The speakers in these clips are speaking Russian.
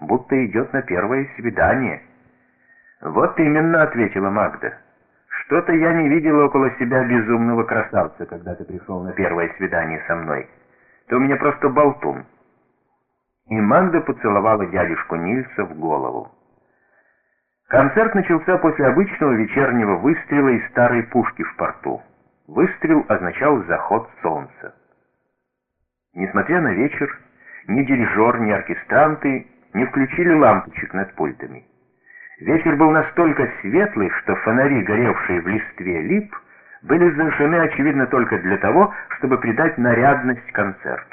будто идет на первое свидание». «Вот именно», — ответила Магда. «Что-то я не видела около себя безумного красавца, когда ты пришел на первое свидание со мной. Ты у меня просто болтун». И Магда поцеловала дядюшку Нильса в голову. Концерт начался после обычного вечернего выстрела из старой пушки в порту. Выстрел означал заход солнца. Несмотря на вечер, ни дирижер, ни оркестранты не включили лампочек над пультами. Вечер был настолько светлый, что фонари, горевшие в листве лип, были зажжены, очевидно, только для того, чтобы придать нарядность концерту.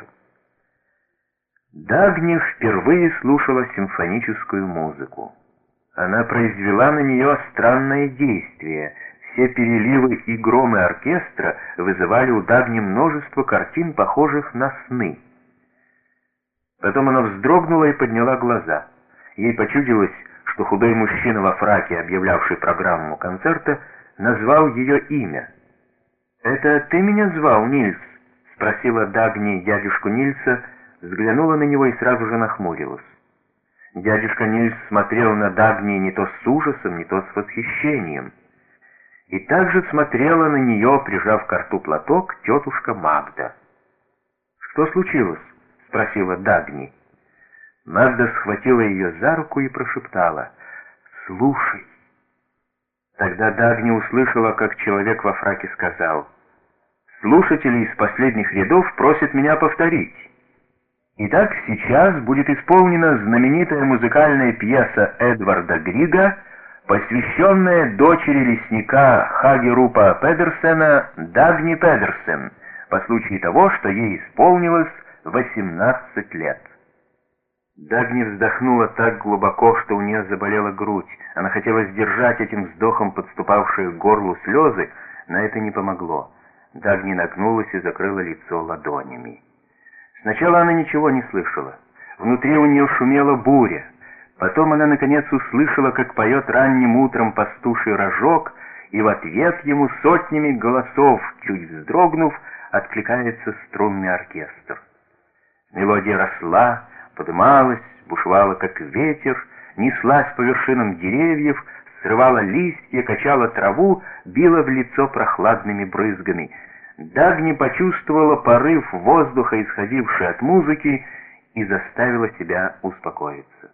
Дагни впервые слушала симфоническую музыку. Она произвела на нее странное действие. Все переливы и громы оркестра вызывали у Дагни множество картин, похожих на сны. Потом она вздрогнула и подняла глаза. Ей почудилось, что худой мужчина во фраке, объявлявший программу концерта, назвал ее имя. «Это ты меня звал, Нильс?» — спросила Дагни дядюшку Нильса, взглянула на него и сразу же нахмурилась. Дядюшка Нильс смотрел на Дагни не то с ужасом, не то с восхищением. И также смотрела на нее, прижав к рту платок, тетушка Магда. «Что случилось?» — спросила Дагни. Магда схватила ее за руку и прошептала: «Слушай». Тогда Дагни услышала, как человек во фраке сказал: «Слушатели из последних рядов просят меня повторить. Итак, сейчас будет исполнена знаменитая музыкальная пьеса Эдварда Грига, посвященная дочери лесника Хагерупа Педерсена Дагни Педерсен, по случаю того, что ей исполнилось 18 лет». Дагни вздохнула так глубоко, что у нее заболела грудь. Она хотела сдержать этим вздохом подступавшие к горлу слезы, но это не помогло. Дагни нагнулась и закрыла лицо ладонями. Сначала она ничего не слышала. Внутри у нее шумела буря. Потом она наконец услышала, как поет ранним утром пастуший рожок, и в ответ ему сотнями голосов, чуть вздрогнув, откликается струнный оркестр. Мелодия росла, подымалась, бушевала как ветер, неслась по вершинам деревьев, срывала листья, качала траву, била в лицо прохладными брызгами. Дагни почувствовала порыв воздуха, исходивший от музыки, и заставила себя успокоиться.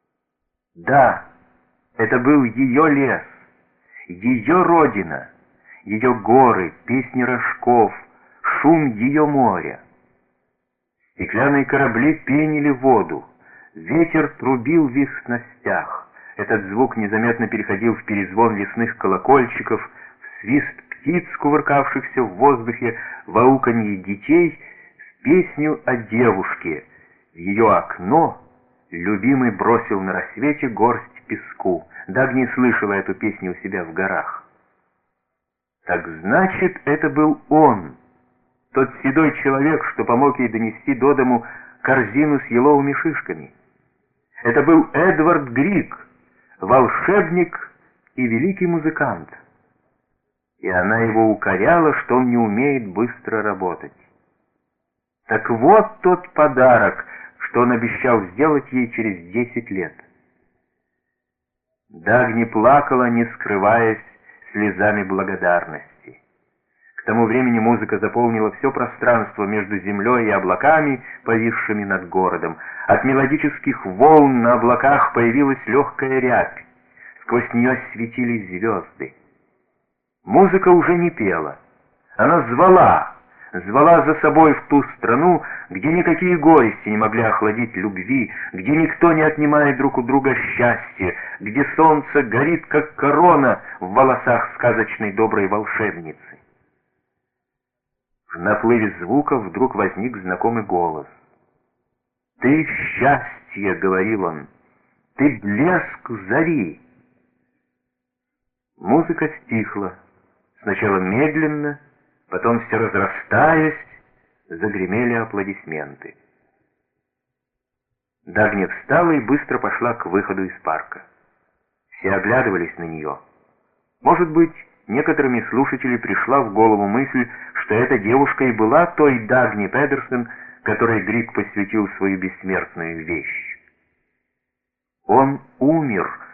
Да, это был ее лес, ее родина, ее горы, песни рожков, шум ее моря. Стеклянные корабли пенили воду, ветер трубил в их снастях. Этот звук незаметно переходил в перезвон лесных колокольчиков, в свист птиц, кувыркавшихся в воздухе, в ауканье детей, в песню о девушке. В ее окно любимый бросил на рассвете горсть песку. Дагни слышала эту песню у себя в горах. Так значит, это был он, тот седой человек, что помог ей донести до дому корзину с еловыми шишками. Это был Эдвард Григ, волшебник и великий музыкант. И она его укоряла, что он не умеет быстро работать. Так вот тот подарок, что он обещал сделать ей через 10 лет. Дагни плакала, не скрываясь, слезами благодарности. К тому времени музыка заполнила все пространство между землей и облаками, повисшими над городом. От мелодических волн на облаках появилась легкая рябь. Сквозь нее светились звезды. Музыка уже не пела. Она звала за собой в ту страну, где никакие горести не могли охладить любви, где никто не отнимает друг у друга счастье, где солнце горит, как корона в волосах сказочной доброй волшебницы. В наплыве звуков вдруг возник знакомый голос. «Ты счастье», — говорил он, — «ты блеск зари». Музыка стихла, сначала медленно, потом все разрастаясь, загремели аплодисменты. Дагни встала и быстро пошла к выходу из парка. Все оглядывались на нее. Может быть, некоторым из слушателей пришла в голову мысль, что эта девушка и была той Дагни Педерсен, которой Григ посвятил свою бессмертную вещь. Он умер,